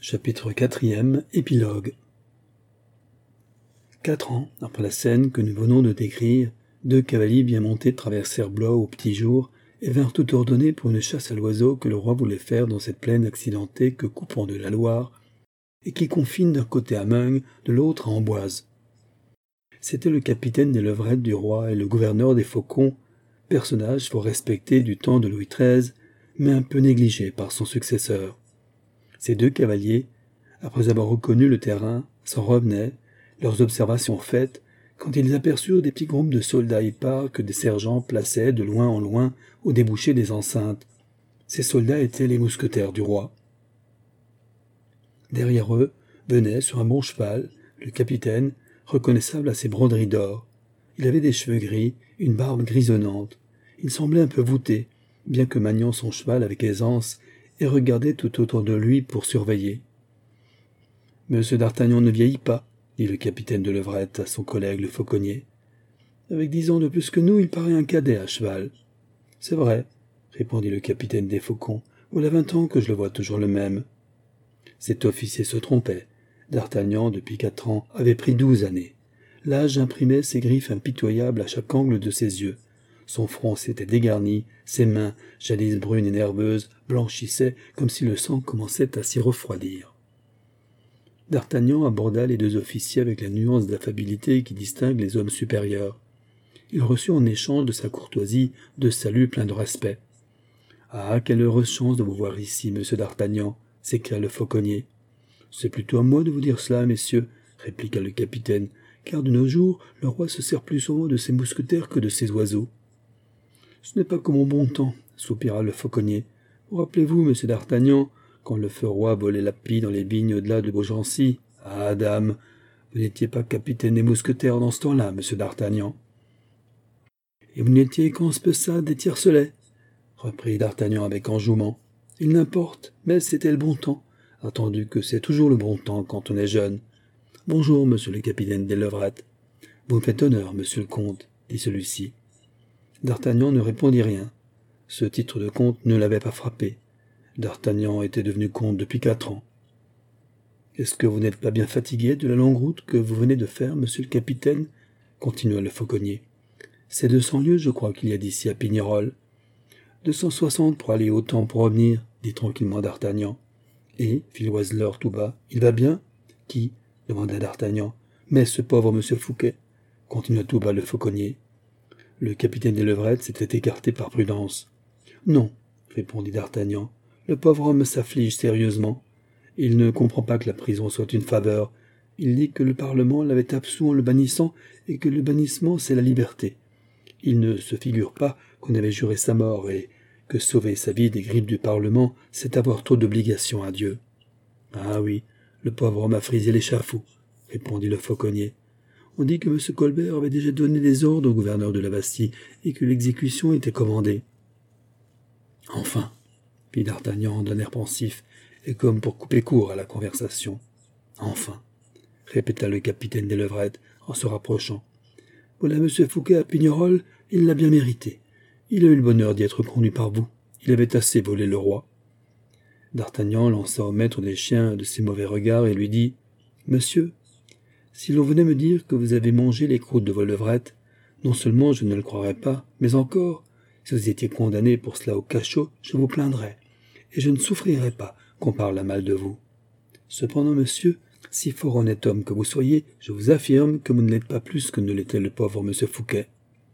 Chapitre 4e, épilogue. 4 ans après la scène que nous venons de décrire, 2 cavaliers bien montés traversèrent Blois au petit jour et vinrent tout ordonner pour une chasse à l'oiseau que le roi voulait faire dans cette plaine accidentée que coupant de la Loire et qui confine d'un côté à Meung, de l'autre à Amboise. C'était le capitaine des levrettes du roi et le gouverneur des Faucons, personnage fort respecté du temps de Louis XIII, mais un peu négligé par son successeur. Ces 2 cavaliers, après avoir reconnu le terrain, s'en revenaient, leurs observations faites, quand ils aperçurent des petits groupes de soldats épars que des sergents plaçaient de loin en loin au débouché des enceintes. Ces soldats étaient les mousquetaires du roi. Derrière eux venait, sur un bon cheval, le capitaine, reconnaissable à ses broderies d'or. Il avait des cheveux gris, une barbe grisonnante. Il semblait un peu voûté, bien que maniant son cheval avec aisance, et regardait tout autour de lui pour surveiller. « Monsieur d'Artagnan ne vieillit pas, » dit le capitaine de levrette à son collègue le fauconnier. « Avec 10 ans de plus que nous, il paraît un cadet à cheval. »« C'est vrai, » répondit le capitaine des Faucons. « Voilà 20 ans que je le vois toujours le même. » Cet officier se trompait. D'Artagnan, depuis 4 ans, avait pris 12 années. L'âge imprimait ses griffes impitoyables à chaque angle de ses yeux. Son front s'était dégarni, ses mains, jadis brunes et nerveuses, blanchissaient comme si le sang commençait à s'y refroidir. D'Artagnan aborda les 2 officiers avec la nuance d'affabilité qui distingue les hommes supérieurs. Il reçut en échange de sa courtoisie 2 saluts pleins de respect. « Ah, quelle heureuse chance de vous voir ici, monsieur d'Artagnan !» s'écria le fauconnier. « C'est plutôt à moi de vous dire cela, messieurs, » répliqua le capitaine, « car de nos jours, le roi se sert plus souvent de ses mousquetaires que de ses oiseaux. »« Ce n'est pas comme au bon temps, » soupira le fauconnier. « Vous rappelez-vous, monsieur d'Artagnan, quand le feu roi volait la pie dans les vignes au-delà de Beaugency? Ah, dame, vous n'étiez pas capitaine des mousquetaires dans ce temps-là, monsieur d'Artagnan. »« Et vous n'étiez qu'en spessade des tiercelets, » reprit d'Artagnan avec enjouement. « Il n'importe, mais c'était le bon temps, attendu que c'est toujours le bon temps quand on est jeune. Bonjour, monsieur le capitaine des levrettes. Vous me faites honneur, monsieur le comte, dit celui-ci. » D'Artagnan ne répondit rien. Ce titre de comte ne l'avait pas frappé. D'Artagnan était devenu comte depuis 4 ans. « Est-ce que vous n'êtes pas bien fatigué de la longue route que vous venez de faire, monsieur le capitaine ?» continua le fauconnier. « C'est 200 lieues, je crois, qu'il y a d'ici à Pignerol. »« 260 pour aller autant pour revenir, » dit tranquillement d'Artagnan. « Et, fit l'oiseleur tout bas, il va bien ?»« Qui ?» demanda d'Artagnan. « Mais ce pauvre monsieur Fouquet, » continua tout bas le fauconnier. Le capitaine des levrettes s'était écarté par prudence. « Non, » répondit d'Artagnan, « le pauvre homme s'afflige sérieusement. Il ne comprend pas que la prison soit une faveur. Il dit que le Parlement l'avait absous en le bannissant et que le bannissement c'est la liberté. Il ne se figure pas qu'on avait juré sa mort et que sauver sa vie des griffes du Parlement, c'est avoir trop d'obligations à Dieu. »« Ah oui, le pauvre homme a frisé l'échafaud, » répondit le fauconnier. « On dit que M. Colbert avait déjà donné des ordres au gouverneur de la Bastille et que l'exécution était commandée. »« Enfin, » fit d'Artagnan d'un air pensif et comme pour couper court à la conversation. « Enfin, » répéta le capitaine des levrettes en se rapprochant. « Voilà M. Fouquet à Pignerol, il l'a bien mérité. Il a eu le bonheur d'y être conduit par vous. Il avait assez volé le roi. » D'Artagnan lança au maître des chiens de ses mauvais regards et lui dit « Monsieur, si l'on venait me dire que vous avez mangé les croûtes de vos levrettes, non seulement je ne le croirais pas, mais encore, si vous étiez condamné pour cela au cachot, je vous plaindrais, et je ne souffrirais pas qu'on parle à mal de vous. Cependant, monsieur, si fort honnête homme que vous soyez, je vous affirme que vous ne l'êtes pas plus que ne l'était le pauvre monsieur Fouquet. »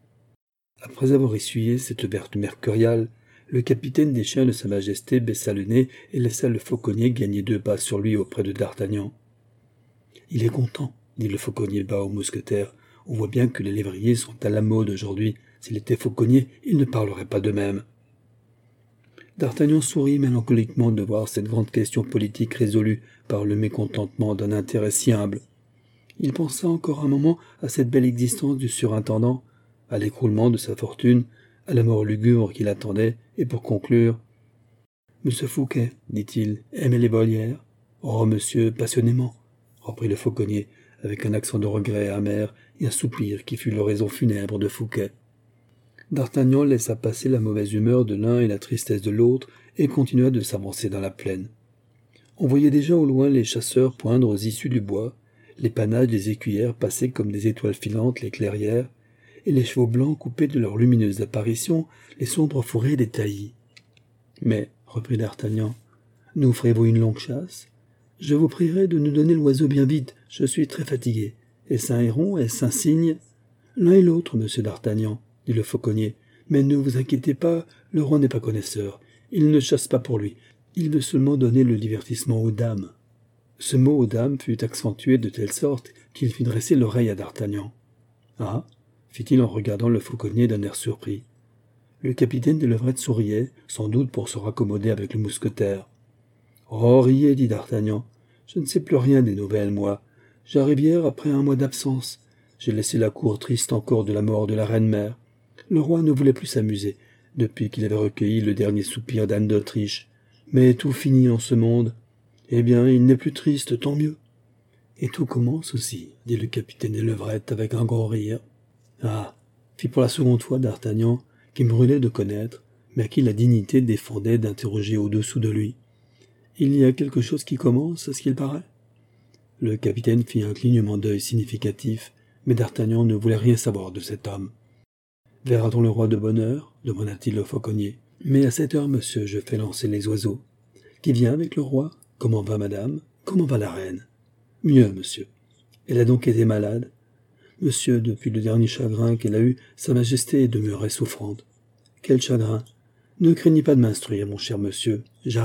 Après avoir essuyé cette vertu mercuriale, le capitaine des chiens de Sa Majesté baissa le nez et laissa le fauconnier gagner 2 pas sur lui auprès de d'Artagnan. « Il est content, » dit le fauconnier bas au mousquetaire. « On voit bien que les lévriers sont à la mode aujourd'hui. S'il était fauconnier, il ne parlerait pas de même. » D'Artagnan sourit mélancoliquement de voir cette grande question politique résolue par le mécontentement d'un intérêt si humble. Il pensa encore un moment à cette belle existence du surintendant, à l'écroulement de sa fortune, à la mort lugubre qui l'attendait, et pour conclure, « Monsieur Fouquet, dit-il, aimait les Molières ? »« Oh, monsieur, passionnément, » reprit le fauconnier, avec un accent de regret amer et un soupir qui fut l'oraison funèbre de Fouquet. D'Artagnan laissa passer la mauvaise humeur de l'un et la tristesse de l'autre, et continua de s'avancer dans la plaine. On voyait déjà au loin les chasseurs poindre aux issues du bois, les panaches des écuyères passaient comme des étoiles filantes les clairières, et les chevaux blancs coupaient de leur lumineuse apparition les sombres forêts des taillis. « Mais, reprit d'Artagnan, nous ferez-vous une longue chasse? Je vous prierai de nous donner l'oiseau bien vite, je suis très fatigué. Est-ce un héron, est-ce un cygne? L'un et l'autre, monsieur d'Artagnan, dit le fauconnier. Mais ne vous inquiétez pas, le roi n'est pas connaisseur. Il ne chasse pas pour lui. Il veut seulement donner le divertissement aux dames. » Ce mot aux dames fut accentué de telle sorte qu'il fit dresser l'oreille à d'Artagnan. « Ah » fit-il en regardant le fauconnier d'un air surpris. Le capitaine des Levrettes souriait, sans doute pour se raccommoder avec le mousquetaire. « Oh, riez, dit d'Artagnan. Je ne sais plus rien des nouvelles, moi. J'arrive hier après un mois d'absence. J'ai laissé la cour triste encore de la mort de la reine-mère. Le roi ne voulait plus s'amuser, depuis qu'il avait recueilli le dernier soupir d'Anne d'Autriche. Mais tout finit en ce monde. Eh bien, il n'est plus triste, tant mieux. »« Et tout commence aussi, dit le capitaine des Levrettes avec un gros rire. »« Ah » fit pour la seconde fois d'Artagnan, qui brûlait de connaître, mais à qui la dignité défendait d'interroger au-dessous de lui. « Il y a quelque chose qui commence, à ce qu'il paraît ?» Le capitaine fit un clignement d'œil significatif, mais d'Artagnan ne voulait rien savoir de cet homme. « Verra-t-on le roi de bonne heure ?» demanda-t-il au fauconnier. « Mais à cette heure, monsieur, je fais lancer les oiseaux. Qui vient avec le roi? Comment va madame? Comment va la reine? »« Mieux, monsieur. Elle a donc été malade? » »« Monsieur, depuis le dernier chagrin qu'elle a eu, sa majesté demeurait souffrante. »« Quel chagrin? Ne craignez pas de m'instruire, mon cher monsieur. J'arrive. »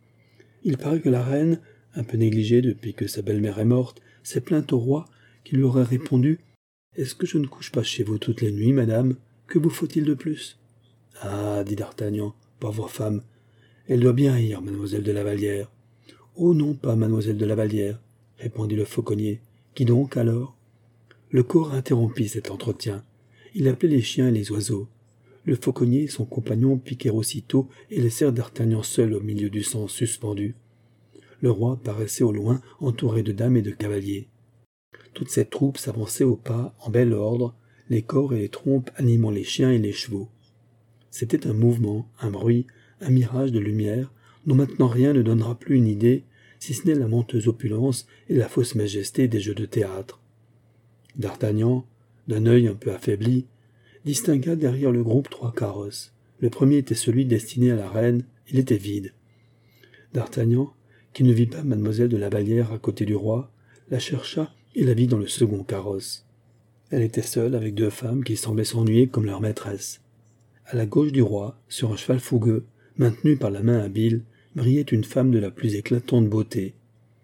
Il paraît que la reine, un peu négligée depuis que sa belle-mère est morte, s'est plainte au roi, qui lui aurait répondu « Est-ce que je ne couche pas chez vous toutes les nuits, madame? Que vous faut-il de plus ?»« Ah, dit d'Artagnan, pauvre femme, elle doit bien haïr mademoiselle de la Vallière. »« Oh non, pas mademoiselle de la Vallière, » répondit le fauconnier. « Qui donc, alors ?» Le corps interrompit cet entretien. Il appelait les chiens et les oiseaux. Le fauconnier et son compagnon piquèrent aussitôt et laissèrent d'Artagnan seul au milieu du sang suspendu. Le roi paraissait au loin, entouré de dames et de cavaliers. Toute cette troupe s'avançait au pas, en bel ordre, les corps et les trompes animant les chiens et les chevaux. C'était un mouvement, un bruit, un mirage de lumière, dont maintenant rien ne donnera plus une idée, si ce n'est la menteuse opulence et la fausse majesté des jeux de théâtre. D'Artagnan, d'un œil un peu affaibli, distingua derrière le groupe 3 carrosses. Le premier était celui destiné à la reine, il était vide. D'Artagnan, qui ne vit pas mademoiselle de la Vallière à côté du roi, la chercha et la vit dans le second carrosse. Elle était seule avec 2 femmes qui semblaient s'ennuyer comme leur maîtresse. À la gauche du roi, sur un cheval fougueux, maintenu par la main habile, brillait une femme de la plus éclatante beauté.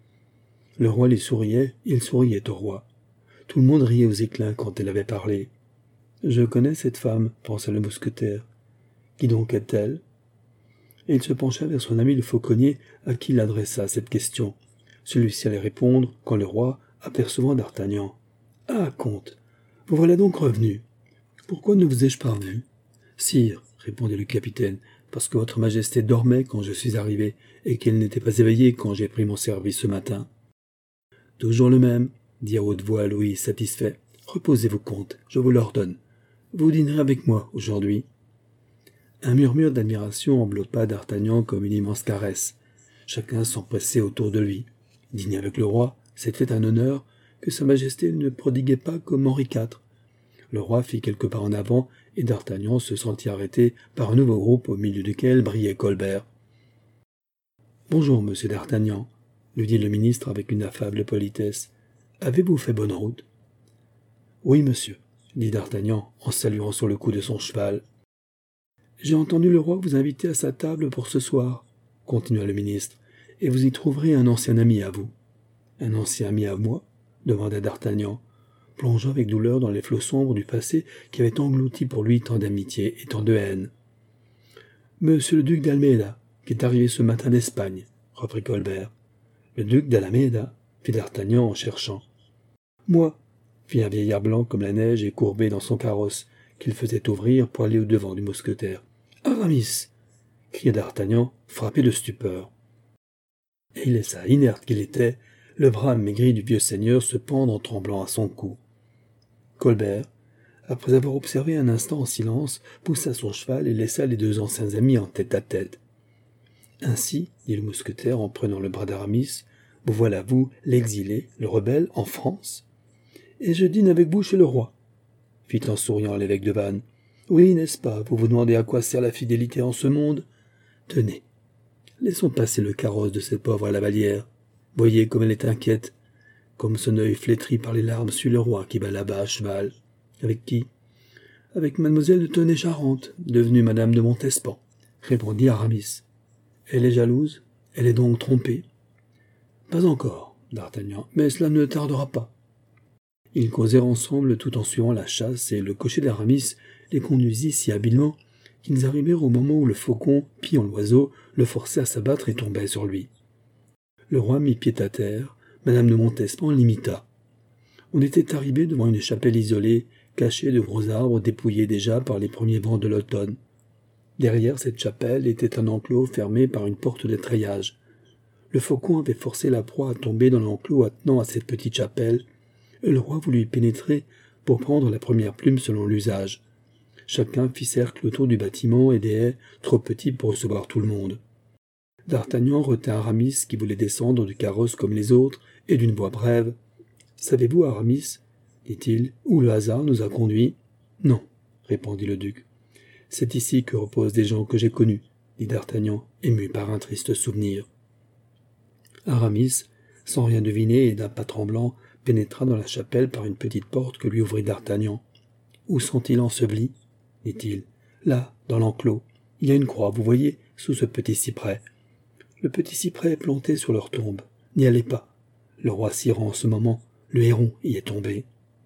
Le roi lui souriait, il souriait au roi. Tout le monde riait aux éclats quand elle avait parlé. « Je connais cette femme, » pensa le mousquetaire. « Qui donc est-elle » Et il se pencha vers son ami le fauconnier, à qui il adressa cette question. Celui-ci allait répondre, quand le roi, apercevant d'Artagnan. « Ah, comte, vous voilà donc revenu. Pourquoi ne vous ai-je pas vu ?»« Sire, » répondit le capitaine, « parce que votre majesté dormait quand je suis arrivé, et qu'elle n'était pas éveillée quand j'ai pris mon service ce matin. »« Toujours le même, » dit à haute voix Louis, satisfait. « Reposez-vous, comte, je vous l'ordonne. Vous dînerez avec moi aujourd'hui. » Un murmure d'admiration enveloppa d'Artagnan comme une immense caresse. Chacun s'empressait autour de lui. Dîner avec le roi, c'était un honneur que sa majesté ne prodiguait pas comme Henri IV. Le roi fit quelques pas en avant, et d'Artagnan se sentit arrêté par un nouveau groupe au milieu duquel brillait Colbert. « Bonjour, monsieur d'Artagnan, » lui dit le ministre avec une affable politesse. « Avez-vous fait bonne route ?»« Oui, monsieur, » dit d'Artagnan en saluant sur le cou de son cheval. « J'ai entendu le roi vous inviter à sa table pour ce soir, » continua le ministre, « et vous y trouverez un ancien ami à vous. »« Un ancien ami à moi ?» demanda d'Artagnan, plongeant avec douleur dans les flots sombres du passé qui avaient englouti pour lui tant d'amitié et tant de haine. « Monsieur le duc d'Almeida, qui est arrivé ce matin d'Espagne, » reprit Colbert. « Le duc d'Alameda » fit d'Artagnan en cherchant. « Moi, » fit un vieillard blanc comme la neige et courbé dans son carrosse, qu'il faisait ouvrir pour aller au-devant du mousquetaire. « Aramis » cria d'Artagnan, frappé de stupeur. Et il laissa, inerte qu'il était, le bras maigri du vieux seigneur se pendre en tremblant à son cou. Colbert, après avoir observé un instant en silence, poussa son cheval et laissa les 2 anciens amis en tête-à-tête. Ainsi, dit le mousquetaire en prenant le bras d'Aramis, vous voilà, vous, l'exilé, le rebelle, en France. Et je dîne avec vous chez le roi, fit en souriant l'évêque de Vannes. Oui, n'est-ce pas, vous vous demandez à quoi sert la fidélité en ce monde? Tenez, laissons passer le carrosse de cette pauvre Lavallière. Voyez comme elle est inquiète, comme son œil flétri par les larmes suit le roi qui va là-bas à cheval. Avec qui? Avec mademoiselle de Tonnay-Charente, devenue madame de Montespan, répondit Aramis. Elle est jalouse? Elle est donc trompée? Pas encore, d'Artagnan, mais cela ne tardera pas. Ils causèrent ensemble tout en suivant la chasse, et le cocher d'Aramis les conduisit si habilement qu'ils arrivèrent au moment où le faucon, pillant l'oiseau, le forçait à s'abattre et tombait sur lui. Le roi mit pied à terre, madame de Montespan l'imita. On était arrivé devant une chapelle isolée, cachée de gros arbres dépouillés déjà par les premiers vents de l'automne. Derrière cette chapelle était un enclos fermé par une porte de treillage. Le faucon avait forcé la proie à tomber dans l'enclos attenant à cette petite chapelle, et le roi voulut y pénétrer pour prendre la première plume selon l'usage. Chacun fit cercle autour du bâtiment et des haies trop petits pour recevoir tout le monde. D'Artagnan retint Aramis qui voulait descendre du carrosse comme les autres, et d'une voix brève. « Savez-vous, Aramis, dit-il, où le hasard nous a conduits ?»« Non, répondit le duc. « C'est ici que reposent des gens que j'ai connus, dit D'Artagnan, ému par un triste souvenir. Aramis, sans rien deviner et d'un pas tremblant, pénétra dans la chapelle par une petite porte que lui ouvrit D'Artagnan. « Où sont-ils ensevelis ?» dit-il. « Là, dans l'enclos. Il y a une croix, vous voyez, sous ce petit cyprès. Le petit cyprès est planté sur leur tombe. N'y allez pas. Le roi s'y rend en ce moment. Le héron y est tombé. »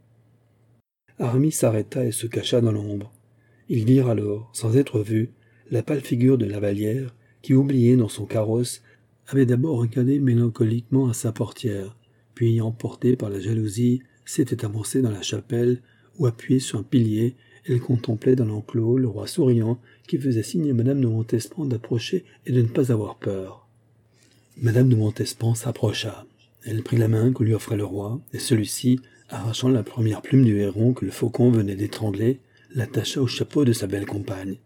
Aramis s'arrêta et se cacha dans l'ombre. Ils virent alors, sans être vus, la pâle figure de Lavallière, qui, oubliée dans son carrosse, avait d'abord regardé mélancoliquement à sa portière, puis, emportée par la jalousie, s'était avancée dans la chapelle, où, appuyée sur un pilier, elle contemplait dans l'enclos le roi souriant, qui faisait signe à madame de Montespan d'approcher et de ne pas avoir peur. Madame de Montespan s'approcha. Elle prit la main que lui offrait le roi, et celui-ci, arrachant la première plume du héron que le faucon venait d'étrangler, l'attacha au chapeau de sa belle compagne.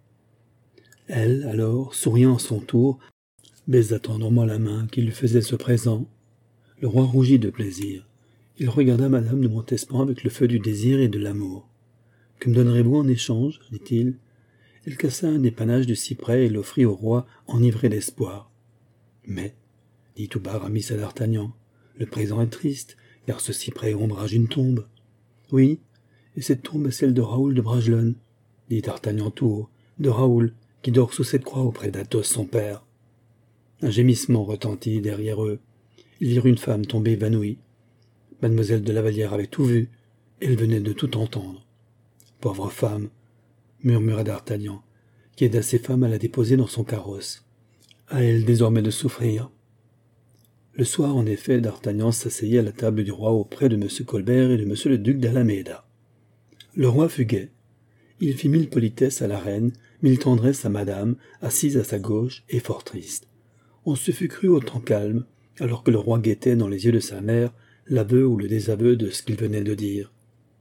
Elle, alors, souriant à son tour, baisa tendrement la main qui lui faisait ce présent. Le roi rougit de plaisir. Il regarda madame de Montespan avec le feu du désir et de l'amour. « Que me donnerez-vous en échange ?» dit-il. Elle cassa un des panaches du cyprès et l'offrit au roi enivré d'espoir. « Mais, dit tout bas Aramis à D'Artagnan, le présent est triste, car ce cyprès ombrage une tombe. »« Oui, et cette tombe est celle de Raoul de Bragelonne, dit D'Artagnan tout haut, de Raoul, qui dort sous cette croix auprès d'Athos son père. » Un gémissement retentit derrière eux. Ils virent une femme tomber évanouie. Mademoiselle de Lavallière avait tout vu, et elle venait de tout entendre. « Pauvre femme !» murmura D'Artagnan, qui aida ses femmes à la déposer dans son carrosse. « À elle désormais de souffrir. » Le soir, en effet, D'Artagnan s'asseyait à la table du roi auprès de M. Colbert et de M. le duc d'Alameda. Le roi fut gai. Il fit 1000 politesses à la reine, 1000 tendresses à madame, assise à sa gauche et fort triste. On se fut cru au temps calme, alors que le roi guettait dans les yeux de sa mère l'aveu ou le désaveu de ce qu'il venait de dire.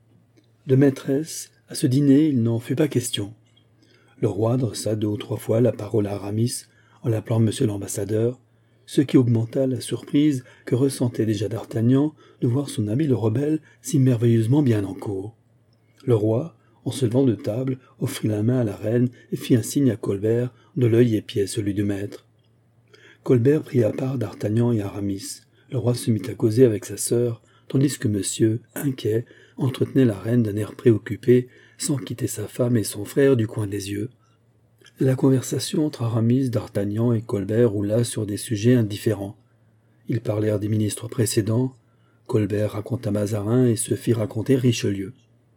De maîtresse, à ce dîner, il n'en fut pas question. Le roi dressa 2 ou 3 fois la parole à Aramis, en l'appelant monsieur l'ambassadeur, ce qui augmenta la surprise que ressentait déjà D'Artagnan de voir son ami le rebelle si merveilleusement bien en cour. Le roi, en se levant de table, offrit la main à la reine et fit un signe à Colbert, de l'œil épiait celui du maître. Colbert prit à part D'Artagnan et Aramis. Le roi se mit à causer avec sa sœur, tandis que monsieur, inquiet, entretenait la reine d'un air préoccupé, sans quitter sa femme et son frère du coin des yeux. La conversation entre Aramis, D'Artagnan et Colbert roula sur des sujets indifférents. Ils parlèrent des ministres précédents. Colbert raconta Mazarin et se fit raconter Richelieu.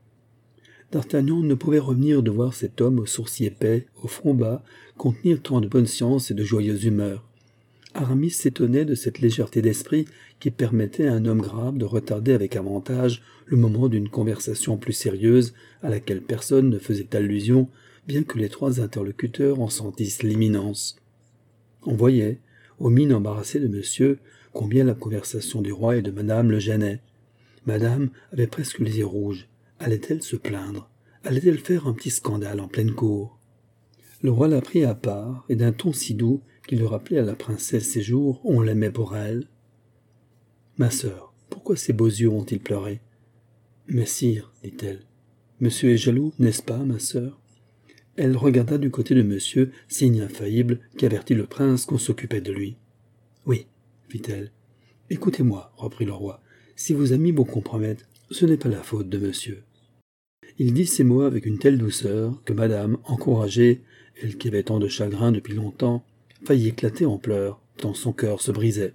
D'Artagnan ne pouvait revenir de voir cet homme aux sourcils épais, au front bas, contenir tant de bonne science et de joyeuse humeur. Aramis s'étonnait de cette légèreté d'esprit qui permettait à un homme grave de retarder avec avantage le moment d'une conversation plus sérieuse à laquelle personne ne faisait allusion, bien que les 3 interlocuteurs en sentissent l'imminence. On voyait, aux mines embarrassées de monsieur, combien la conversation du roi et de madame le gênait. Madame avait presque les yeux rouges. Allait-elle se plaindre? Allait-elle faire un petit scandale en pleine cour? Le roi la prit à part, et d'un ton si doux qui le rappelait à la princesse ces jours où on l'aimait pour elle. « Ma sœur, pourquoi ces beaux yeux ont-ils pleuré ?»« Mais sire, dit-elle, monsieur est jaloux, n'est-ce pas, ma sœur ?» Elle regarda du côté de monsieur, signe infaillible qui avertit le prince qu'on s'occupait de lui. « Oui, fit-elle. « Écoutez-moi, reprit le roi, si vos amis vous compromettent, ce n'est pas la faute de monsieur. » Il dit ces mots avec une telle douceur que madame, encouragée, elle qui avait tant de chagrin depuis longtemps, faillit éclater en pleurs, tant son cœur se brisait.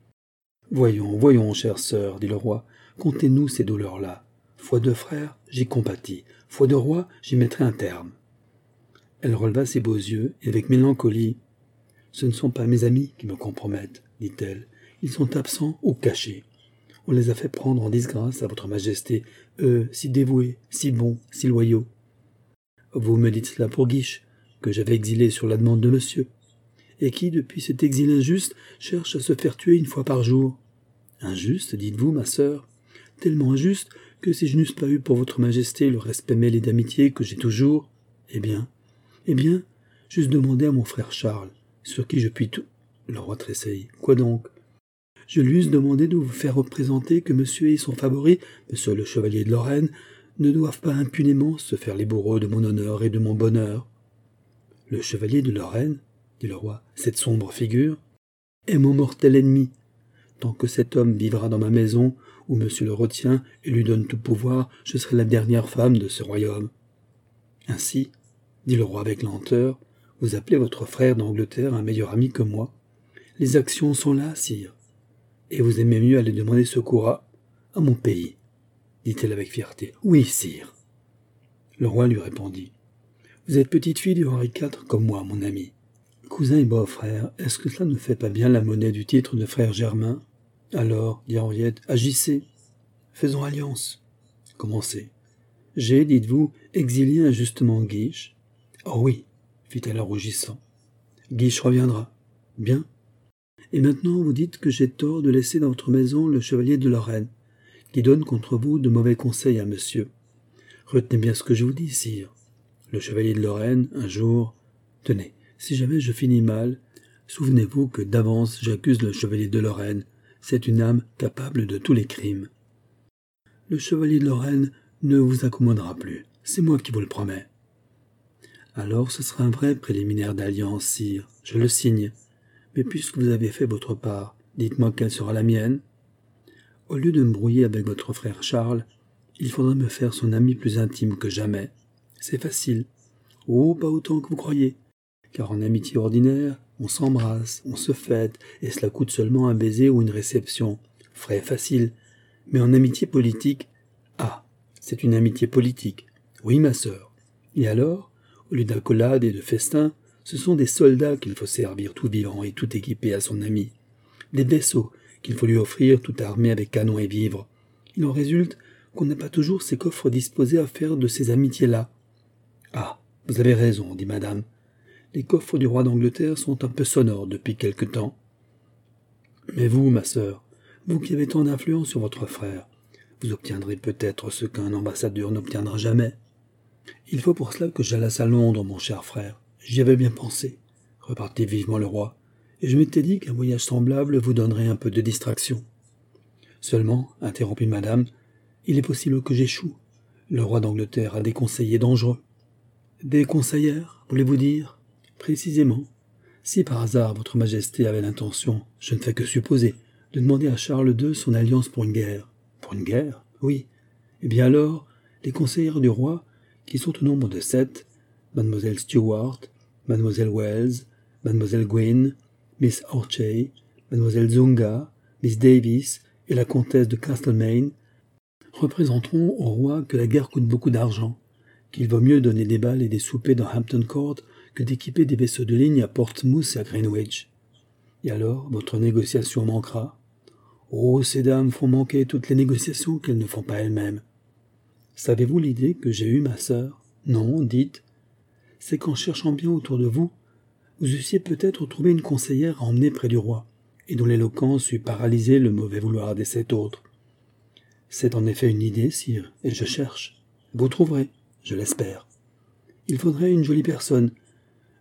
« Voyons, voyons, chère sœur, dit le roi, contez-nous ces douleurs-là. Foi de frère, j'y compatis. Foi de roi, j'y mettrai un terme. » Elle releva ses beaux yeux, et avec mélancolie, « Ce ne sont pas mes amis qui me compromettent, dit-elle. Ils sont absents ou cachés. On les a fait prendre en disgrâce à votre majesté, eux, si dévoués, si bons, si loyaux. Vous me dites cela pour Guiche, que j'avais exilé sur la demande de monsieur, et qui, depuis cet exil injuste, cherche à se faire tuer une fois par jour. Injuste, dites-vous, ma sœur, tellement injuste que si je n'eusse pas eu pour votre majesté le respect mêlé d'amitié que j'ai toujours, eh bien, j'eusse demandé à mon frère Charles, sur qui je puis tout... Le roi tressaillit. Quoi donc? Je lui eusse demandé de vous faire représenter que monsieur et son favori, monsieur le chevalier de Lorraine, ne doivent pas impunément se faire les bourreaux de mon honneur et de mon bonheur. Le chevalier de Lorraine, dit le roi, cette sombre figure, est mon mortel ennemi. Tant que cet homme vivra dans ma maison, où monsieur le retient et lui donne tout pouvoir, je serai la dernière femme de ce royaume. Ainsi, dit le roi avec lenteur, vous appelez votre frère d'Angleterre un meilleur ami que moi. Les actions sont là, sire. Et vous aimez mieux aller demander secours à mon pays, dit-elle avec fierté. Oui, sire. Le roi lui répondit. Vous êtes petite fille du Henri IV comme moi, mon ami. Cousin et beau-frère, est-ce que cela ne fait pas bien la monnaie du titre de frère germain? Alors, dit Henriette, agissez. Faisons alliance. Commencez. J'ai, dites-vous, exilé injustement Guiche. Oh oui, fit-elle en rougissant. Guiche reviendra. Bien. Et maintenant vous dites que j'ai tort de laisser dans votre maison le chevalier de Lorraine, qui donne contre vous de mauvais conseils à monsieur. Retenez bien ce que je vous dis, sire. Le chevalier de Lorraine, un jour... Tenez, si jamais je finis mal, souvenez-vous que d'avance j'accuse le chevalier de Lorraine. C'est une âme capable de tous les crimes. Le chevalier de Lorraine ne vous accommodera plus. C'est moi qui vous le promets. Alors ce sera un vrai préliminaire d'alliance, sire. Je le signe. Mais puisque vous avez fait votre part, dites-moi quelle sera la mienne. Au lieu de me brouiller avec votre frère Charles, il faudra me faire son ami plus intime que jamais. C'est facile. Oh, pas autant que vous croyez. Car en amitié ordinaire, on s'embrasse, on se fête, et cela coûte seulement un baiser ou une réception. Frais facile. Mais en amitié politique, c'est une amitié politique. Oui, ma sœur. Et alors, au lieu d'accolades et de festins, ce sont des soldats qu'il faut servir tout vivants et tout équipés à son ami. Des vaisseaux qu'il faut lui offrir tout armés avec canons et vivres. Il en résulte qu'on n'a pas toujours ces coffres disposés à faire de ces amitiés-là. Ah, vous avez raison, dit madame. Les coffres du roi d'Angleterre sont un peu sonores depuis quelque temps. Mais vous, ma sœur, vous qui avez tant d'influence sur votre frère, vous obtiendrez peut-être ce qu'un ambassadeur n'obtiendra jamais. Il faut pour cela que j'allasse à Londres, mon cher frère. J'y avais bien pensé, repartit vivement le roi, et je m'étais dit qu'un voyage semblable vous donnerait un peu de distraction. Seulement, interrompit madame, il est possible que j'échoue. Le roi d'Angleterre a des conseillers dangereux. Des conseillères, voulez-vous dire? Précisément. Si par hasard votre majesté avait l'intention, je ne fais que supposer, de demander à Charles II son alliance pour une guerre. Pour une guerre? Oui. Eh bien alors, les conseillères du roi, qui sont au nombre de 7, Mademoiselle Stuart, Mademoiselle Wells, Mademoiselle Gwynne, Miss Orchay, Mademoiselle Zunga, Miss Davis et la comtesse de Castlemaine, représenteront au roi que la guerre coûte beaucoup d'argent, qu'il vaut mieux donner des balles et des soupers dans Hampton Court que d'équiper des vaisseaux de ligne à Portsmouth et à Greenwich. Et alors, votre négociation manquera. Oh, ces dames font manquer toutes les négociations qu'elles ne font pas elles-mêmes. Savez-vous l'idée que j'ai eue, ma sœur? Non, dites. C'est qu'en cherchant bien autour de vous, vous eussiez peut-être trouvé une conseillère à emmener près du roi, et dont l'éloquence eût paralysé le mauvais vouloir des 7 autres. C'est en effet une idée, sire, et je cherche. Vous trouverez, je l'espère. Il faudrait une jolie personne,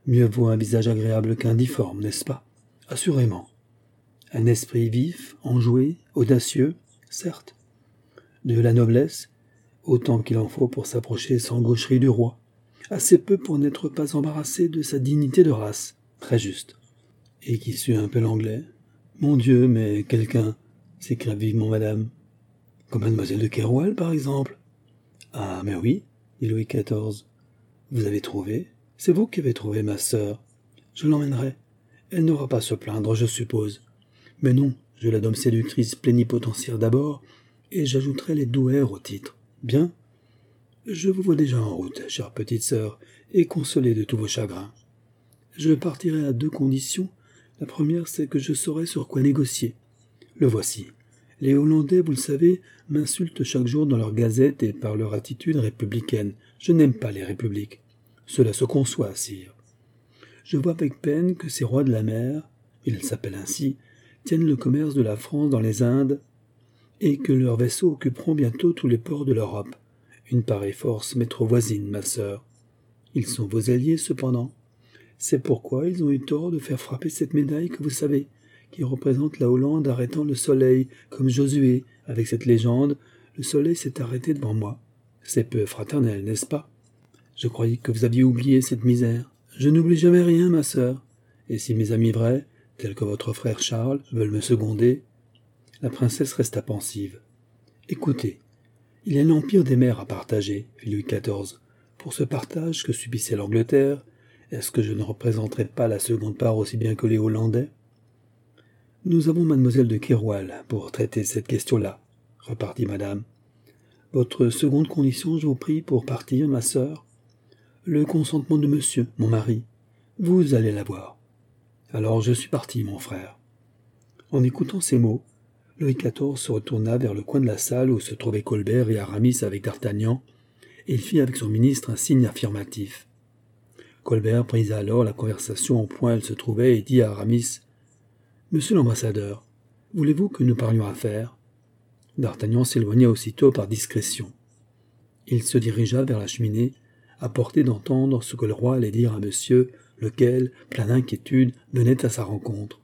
Mieux vaut un visage agréable qu'un difforme, n'est-ce pas? Assurément. Un esprit vif, enjoué, audacieux, certes. De la noblesse, autant qu'il en faut pour s'approcher sans gaucherie du roi. Assez peu pour n'être pas embarrassé de sa dignité de race. Très juste. Et qui sue un peu l'anglais? Mon Dieu, mais quelqu'un, s'écria vivement madame. Comme mademoiselle de Keroualle, par exemple. Ah, mais oui, dit Louis XIV. Vous avez trouvé? C'est vous qui avez trouvé ma sœur. Je l'emmènerai. Elle n'aura pas à se plaindre, je suppose. Mais non, je la nomme séductrice plénipotentiaire d'abord, et j'ajouterai les douaires au titre. Bien? Je vous vois déjà en route, chère petite sœur, et consolée de tous vos chagrins. Je partirai à 2 conditions. La première, c'est que je saurai sur quoi négocier. Le voici. Les Hollandais, vous le savez, m'insultent chaque jour dans leurs gazettes et par leur attitude républicaine. Je n'aime pas les républiques. Cela se conçoit, sire. Je vois avec peine que ces rois de la mer, ils s'appellent ainsi, tiennent le commerce de la France dans les Indes, et que leurs vaisseaux occuperont bientôt tous les ports de l'Europe. Une pareille force m'est trop voisine, ma sœur. Ils sont vos alliés, cependant. C'est pourquoi ils ont eu tort de faire frapper cette médaille que vous savez, qui représente la Hollande arrêtant le soleil, comme Josué, avec cette légende, le soleil s'est arrêté devant moi. C'est peu fraternel, n'est-ce pas? Je croyais que vous aviez oublié cette misère. Je n'oublie jamais rien, ma sœur. Et si mes amis vrais, tels que votre frère Charles, veulent me seconder... La princesse resta pensive. Écoutez, il y a l'empire des mers à partager, fit Louis XIV. Pour ce partage que subissait l'Angleterre, est-ce que je ne représenterai pas la seconde part aussi bien que les Hollandais? Nous avons mademoiselle de Keroualle pour traiter cette question-là, repartit madame. Votre seconde condition, je vous prie, pour partir, ma sœur? Le consentement de monsieur, mon mari. Vous allez l'avoir. Alors je suis parti, mon frère. En écoutant ces mots, Louis XIV se retourna vers le coin de la salle où se trouvaient Colbert et Aramis avec d'Artagnan, et il fit avec son ministre un signe affirmatif. Colbert brisa alors la conversation au point où elle se trouvait et dit à Aramis « Monsieur l'ambassadeur, voulez-vous que nous parlions affaires ?» D'Artagnan s'éloigna aussitôt par discrétion. Il se dirigea vers la cheminée, à portée d'entendre ce que le roi allait dire à monsieur, lequel, plein d'inquiétude, venait à sa rencontre.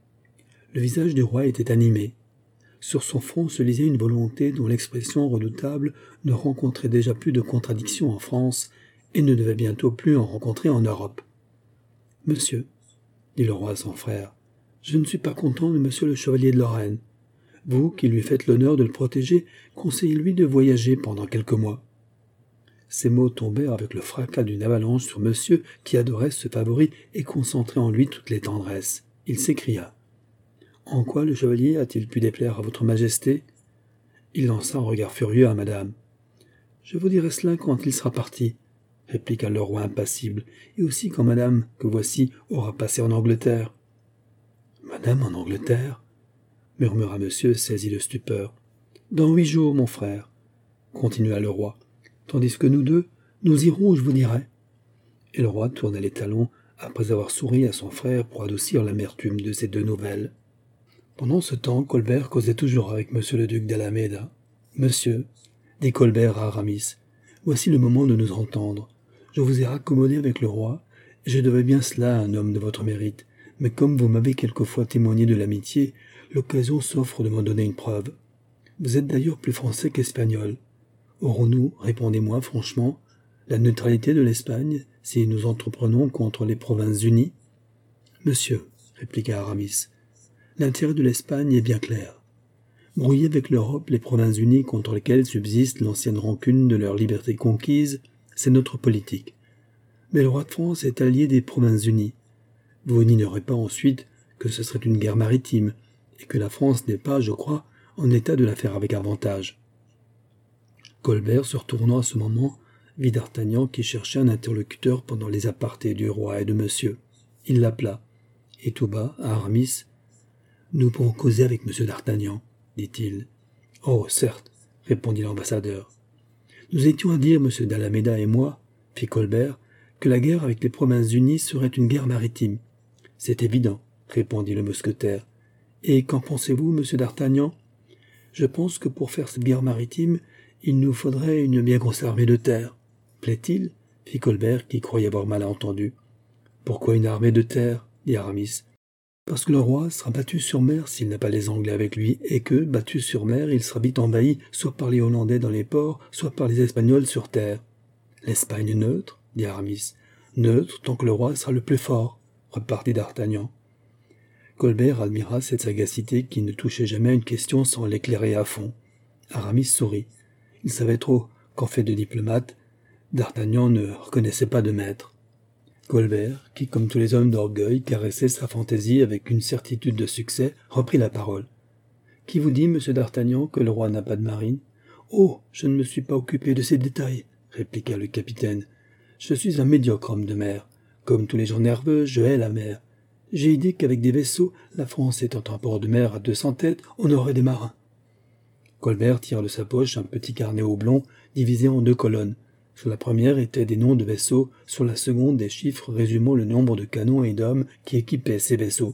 Le visage du roi était animé. Sur son front se lisait une volonté dont l'expression redoutable ne rencontrait déjà plus de contradiction en France et ne devait bientôt plus en rencontrer en Europe. « Monsieur, dit le roi à son frère, je ne suis pas content de monsieur le chevalier de Lorraine. Vous, qui lui faites l'honneur de le protéger, conseillez-lui de voyager pendant quelques mois. » Ces mots tombèrent avec le fracas d'une avalanche sur monsieur qui adorait ce favori et concentrait en lui toutes les tendresses. Il s'écria. « En quoi le chevalier a-t-il pu déplaire à votre majesté ?» Il lança un regard furieux à madame. « Je vous dirai cela quand il sera parti, » répliqua le roi impassible, « et aussi quand madame, que voici, aura passé en Angleterre. »« Madame en Angleterre ?» murmura monsieur, saisi de stupeur. « Dans 8 jours, mon frère, » continua le roi, « tandis que nous deux, nous irons où je vous dirai. » Et le roi tourna les talons après avoir souri à son frère pour adoucir l'amertume de ces 2 nouvelles. Pendant ce temps, Colbert causait toujours avec monsieur le duc d'Alameda. « Monsieur, dit Colbert à Aramis, voici le moment de nous entendre. Je vous ai raccommodé avec le roi, et je devais bien cela à un homme de votre mérite, mais comme vous m'avez quelquefois témoigné de l'amitié, l'occasion s'offre de m'en donner une preuve. Vous êtes d'ailleurs plus français qu'espagnol. Aurons-nous, répondez-moi franchement, la neutralité de l'Espagne si nous entreprenons contre les Provinces-Unies? Monsieur, répliqua Aramis, l'intérêt de l'Espagne est bien clair. Brouiller avec l'Europe les Provinces-Unies contre lesquelles subsiste l'ancienne rancune de leur liberté conquise, c'est notre politique. Mais le roi de France est allié des Provinces-Unies. Vous n'ignorez pas ensuite que ce serait une guerre maritime, et que la France n'est pas, je crois, en état de la faire avec avantage. Colbert, se retournant à ce moment, vit d'Artagnan qui cherchait un interlocuteur pendant les apartés du roi et de monsieur. Il l'appela, et tout bas, à Aramis, « Nous pourrons causer avec monsieur d'Artagnan, dit-il. « Oh, certes, répondit l'ambassadeur. « Nous étions à dire, monsieur d'Alameda et moi, fit Colbert, que la guerre avec les Provinces-Unies serait une guerre maritime. C'est évident, répondit le mousquetaire. Et qu'en pensez-vous, monsieur d'Artagnan? Je pense que pour faire cette guerre maritime, il nous faudrait une bien grosse armée de terre. Plaît-il? Fit Colbert, qui croyait avoir mal entendu. Pourquoi une armée de terre? Dit Aramis. Parce que le roi sera battu sur mer s'il n'a pas les Anglais avec lui, et que, battu sur mer, il sera vite envahi, soit par les Hollandais dans les ports, soit par les Espagnols sur terre. L'Espagne neutre? Dit Aramis. Neutre tant que le roi sera le plus fort, repartit d'Artagnan. Colbert admira cette sagacité qui ne touchait jamais à une question sans l'éclairer à fond. Aramis sourit. Il savait trop qu'en fait de diplomate, d'Artagnan ne reconnaissait pas de maître. Colbert, qui, comme tous les hommes d'orgueil, caressait sa fantaisie avec une certitude de succès, reprit la parole. « Qui vous dit, monsieur d'Artagnan, que le roi n'a pas de marine ?»« Oh, je ne me suis pas occupé de ces détails, » répliqua le capitaine. « Je suis un médiocre homme de mer. Comme tous les gens nerveux, je hais la mer. J'ai idée qu'avec des vaisseaux, la France étant un port de mer à 200 têtes, on aurait des marins. » Colbert tira de sa poche un petit carnet oblong divisé en 2 colonnes. Sur la première étaient des noms de vaisseaux, sur la seconde des chiffres résumant le nombre de canons et d'hommes qui équipaient ces vaisseaux.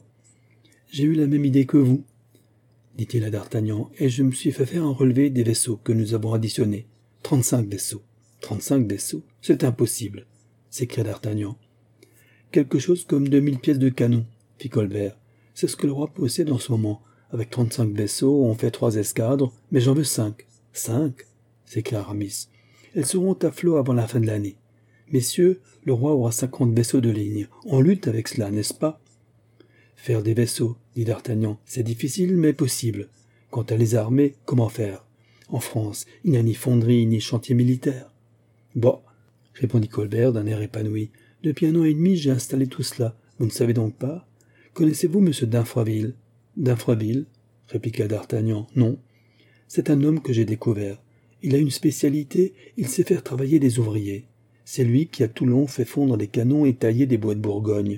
« J'ai eu la même idée que vous, » dit-il à d'Artagnan, « et je me suis fait faire un relevé des vaisseaux que nous avons additionnés. 35 vaisseaux. 35 vaisseaux, c'est impossible, » s'écria d'Artagnan. « Quelque chose comme 2000 pièces de canon, » fit Colbert. « C'est ce que le roi possède en ce moment. Avec 35 vaisseaux, on fait 3 escadres, mais j'en veux 5. »« 5 » s'écria Aramis. « Elles seront à flot avant la fin de l'année. Messieurs, le roi aura 50 vaisseaux de ligne. On lutte avec cela, n'est-ce pas ?»« Faire des vaisseaux, dit d'Artagnan, c'est difficile, mais possible. Quant à les armer, comment faire? En France, il n'y a ni fonderie, ni chantier militaire. »« Bon, répondit Colbert d'un air épanoui. Depuis 1 an et demi, j'ai installé tout cela. Vous ne savez donc pas? Connaissez-vous M. d'Infraville? D'Infraville? Répliqua d'Artagnan. Non. C'est un homme que j'ai découvert. Il a une spécialité, il sait faire travailler des ouvriers. C'est lui qui à Toulon fait fondre des canons et tailler des bois de Bourgogne.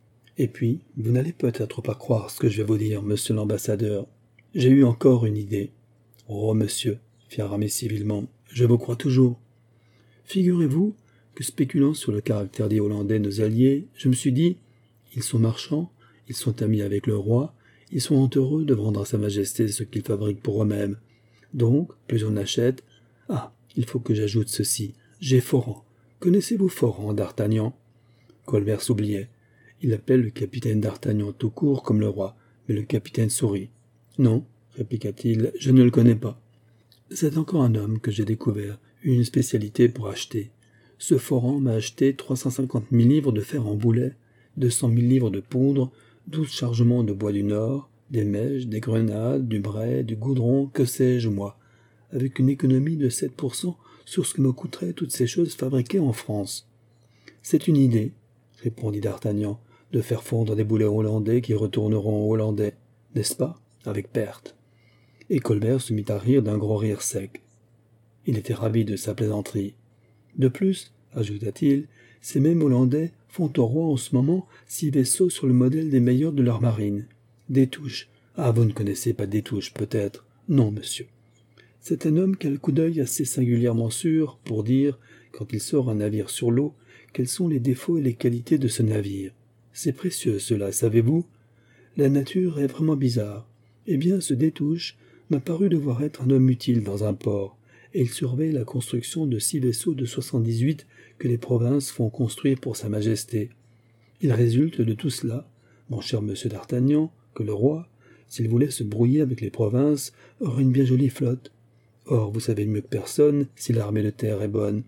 Et puis, vous n'allez peut-être pas croire ce que je vais vous dire, monsieur l'ambassadeur. J'ai eu encore une idée. Oh, monsieur, fit Aramis civilement, je vous crois toujours. Figurez-vous que, spéculant sur le caractère des Hollandais, nos alliés, je me suis dit, ils sont marchands, ils sont amis avec le roi, ils sont heureux de vendre à sa majesté ce qu'ils fabriquent pour eux-mêmes. Donc, plus on achète... Ah, il faut que j'ajoute ceci. J'ai Foran. Connaissez-vous Foran, d'Artagnan? Colbert s'oubliait. Il appelle le capitaine d'Artagnan tout court comme le roi, mais le capitaine sourit. Non, répliqua-t-il, je ne le connais pas. C'est encore un homme que j'ai découvert, une spécialité pour acheter. Ce Foran m'a acheté 350 000 livres de fer en boulet, 200 000 livres de poudre, 12 chargements de bois du Nord, des mèches, des grenades, du brai, du goudron, que sais-je moi, avec une économie de 7% sur ce que me coûteraient toutes ces choses fabriquées en France. C'est une idée, répondit d'Artagnan, de faire fondre des boulets hollandais qui retourneront aux Hollandais, n'est-ce pas, avec perte. Et Colbert se mit à rire d'un gros rire sec. Il était ravi de sa plaisanterie. De plus, ajouta-t-il, ces mêmes Hollandais font au roi en ce moment 6 vaisseaux sur le modèle des meilleurs de leur marine. Destouches. Ah, vous ne connaissez pas Destouches, peut-être. Non, monsieur. C'est un homme qui a le coup d'œil assez singulièrement sûr pour dire, quand il sort un navire sur l'eau, quels sont les défauts et les qualités de ce navire. C'est précieux, cela, savez-vous? La nature est vraiment bizarre. Eh bien, ce Destouches m'a paru devoir être un homme utile dans un port, et il surveille la construction de 6 vaisseaux de 78 que les provinces font construire pour sa majesté. Il résulte de tout cela, mon cher monsieur d'Artagnan, que le roi, s'il voulait se brouiller avec les provinces, aurait une bien jolie flotte. Or, vous savez mieux que personne si l'armée de terre est bonne.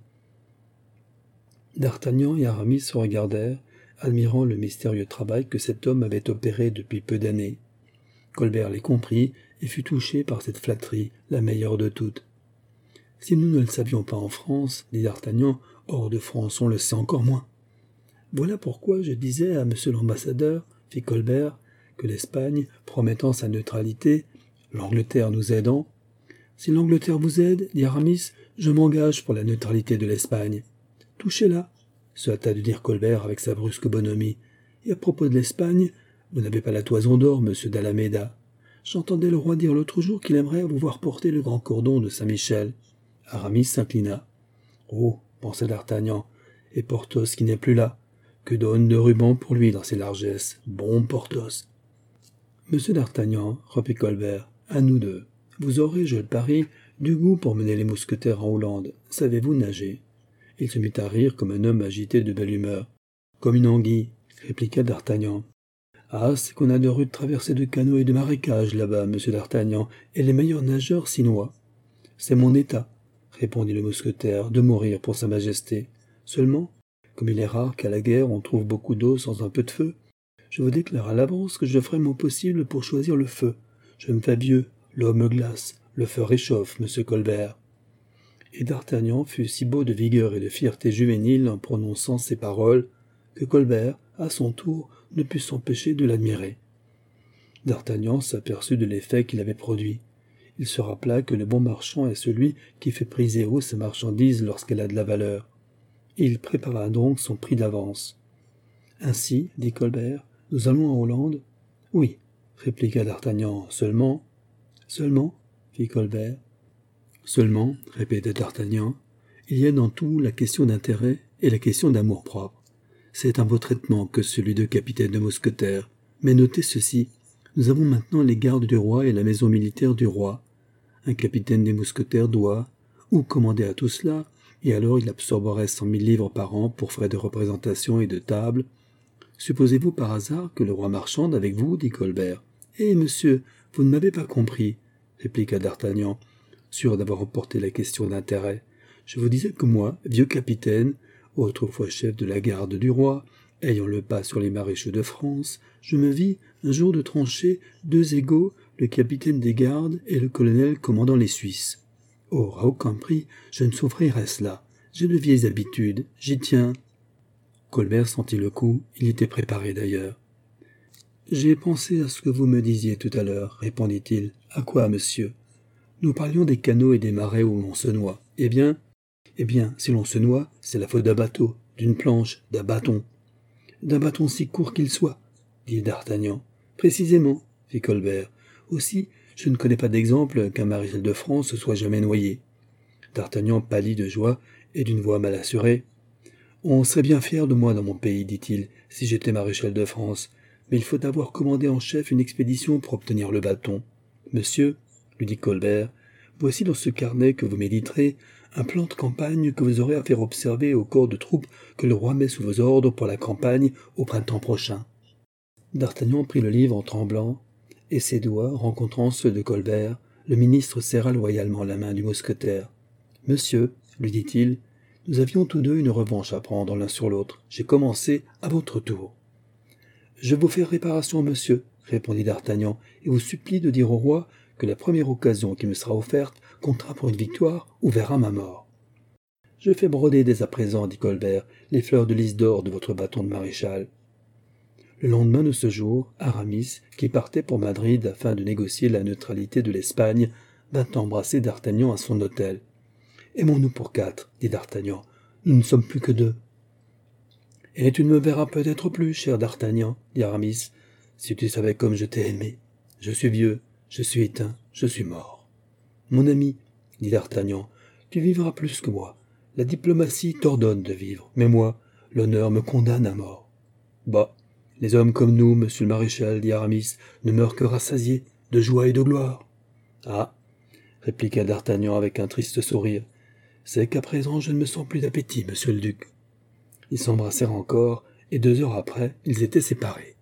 D'Artagnan et Aramis se regardèrent, admirant le mystérieux travail que cet homme avait opéré depuis peu d'années. Colbert les comprit et fut touché par cette flatterie, la meilleure de toutes. « Si nous ne le savions pas en France, dit d'Artagnan, hors de France on le sait encore moins. »« Voilà pourquoi je disais à monsieur l'ambassadeur, fit Colbert, que l'Espagne, promettant sa neutralité, l'Angleterre nous aidant, « Si l'Angleterre vous aide, dit Aramis, je m'engage pour la neutralité de l'Espagne. »« Touchez-la, » se hâta de dire Colbert avec sa brusque bonhomie. « Et à propos de l'Espagne, vous n'avez pas la toison d'or, monsieur d'Alameda. J'entendais le roi dire l'autre jour qu'il aimerait vous voir porter le grand cordon de Saint-Michel. » Aramis s'inclina. « Oh, pensa d'Artagnan, et Porthos qui n'est plus là. Que donne de rubans pour lui dans ses largesses. Bon Porthos. »« Monsieur d'Artagnan, reprit Colbert, à nous deux. Vous aurez, je le parie, du goût pour mener les mousquetaires en Hollande. Savez-vous nager ?» Il se mit à rire comme un homme agité de belle humeur. « Comme une anguille, » répliqua d'Artagnan. Ah, c'est qu'on a de rudes traversées de canaux et de marécages là-bas, monsieur d'Artagnan, et les meilleurs nageurs s'y noient. C'est mon état, répondit le mousquetaire, de mourir pour sa majesté. Seulement, comme il est rare qu'à la guerre on trouve beaucoup d'eau sans un peu de feu, je vous déclare à l'avance que je ferai mon possible pour choisir le feu. Je me fais vieux, l'eau me glace, le feu réchauffe, monsieur Colbert. Et d'Artagnan fut si beau de vigueur et de fierté juvénile en prononçant ces paroles, que Colbert, à son tour, ne put s'empêcher de l'admirer. D'Artagnan s'aperçut de l'effet qu'il avait produit. Il se rappela que le bon marchand est celui qui fait priser haut sa marchandise lorsqu'elle a de la valeur. Et il prépara donc son prix d'avance. « Ainsi, dit Colbert, nous allons en Hollande ?»« Oui, répliqua d'Artagnan, seulement... »« Seulement, fit Colbert. »« Seulement, répéta d'Artagnan, il y a dans tout la question d'intérêt et la question d'amour-propre. C'est un beau traitement que celui de capitaine de mousquetaires. Mais notez ceci, nous avons maintenant les gardes du roi et la maison militaire du roi. Un capitaine des mousquetaires doit, ou commander à tout cela, et alors il absorberait 100 000 livres par an pour frais de représentation et de table. Supposez-vous par hasard que le roi marchande avec vous, dit Colbert. Eh, monsieur, vous ne m'avez pas compris, répliqua d'Artagnan, sûr d'avoir emporté la question d'intérêt. Je vous disais que moi, vieux capitaine, autrefois chef de la garde du roi, ayant le pas sur les maréchaux de France, je me vis, un jour de tranchée, deux égaux, le capitaine des gardes et le colonel commandant les Suisses. Or, à aucun prix, je ne souffrirai cela. J'ai de vieilles habitudes, j'y tiens. Colbert sentit le coup, il était préparé d'ailleurs. « J'ai pensé à ce que vous me disiez tout à l'heure, répondit-il. « À quoi, monsieur ? Nous parlions des canaux et des marais où l'on se noie. Eh bien, si l'on se noie, c'est la faute d'un bateau, d'une planche, d'un bâton. D'un bâton si court qu'il soit, dit d'Artagnan. Précisément, fit Colbert. Aussi, je ne connais pas d'exemple qu'un maréchal de France soit jamais noyé. D'Artagnan pâlit de joie et d'une voix mal assurée. On serait bien fier de moi dans mon pays, dit-il, si j'étais maréchal de France, mais il faut avoir commandé en chef une expédition pour obtenir le bâton. Monsieur, lui dit Colbert, voici dans ce carnet que vous méditerez un plan de campagne que vous aurez à faire observer au corps de troupes que le roi met sous vos ordres pour la campagne au printemps prochain. D'Artagnan prit le livre en tremblant, et ses doigts, rencontrant ceux de Colbert, le ministre serra loyalement la main du mousquetaire. « Monsieur, lui dit-il, nous avions tous deux une revanche à prendre l'un sur l'autre. J'ai commencé à votre tour. »« Je vous fais réparation, monsieur, répondit d'Artagnan, et vous supplie de dire au roi que la première occasion qui me sera offerte comptera pour une victoire ou verra ma mort. »« Je fais broder dès à présent, dit Colbert, les fleurs de lys d'or de votre bâton de maréchal. » Le lendemain de ce jour, Aramis, qui partait pour Madrid afin de négocier la neutralité de l'Espagne, vint embrasser d'Artagnan à son hôtel. « Aimons-nous pour 4, dit d'Artagnan. Nous ne sommes plus que 2. « Et tu ne me verras peut-être plus, cher d'Artagnan, dit Aramis, si tu savais comme je t'ai aimé. Je suis vieux, je suis éteint, je suis mort. »« Mon ami, dit d'Artagnan, tu vivras plus que moi. La diplomatie t'ordonne de vivre, mais moi, l'honneur me condamne à mort. »« Bah, les hommes comme nous, monsieur le maréchal, dit Aramis, ne meurent que rassasiés, de joie et de gloire. »« Ah, répliqua d'Artagnan avec un triste sourire, c'est qu'à présent je ne me sens plus d'appétit, monsieur le duc. » Ils s'embrassèrent encore, et 2 heures après, ils étaient séparés.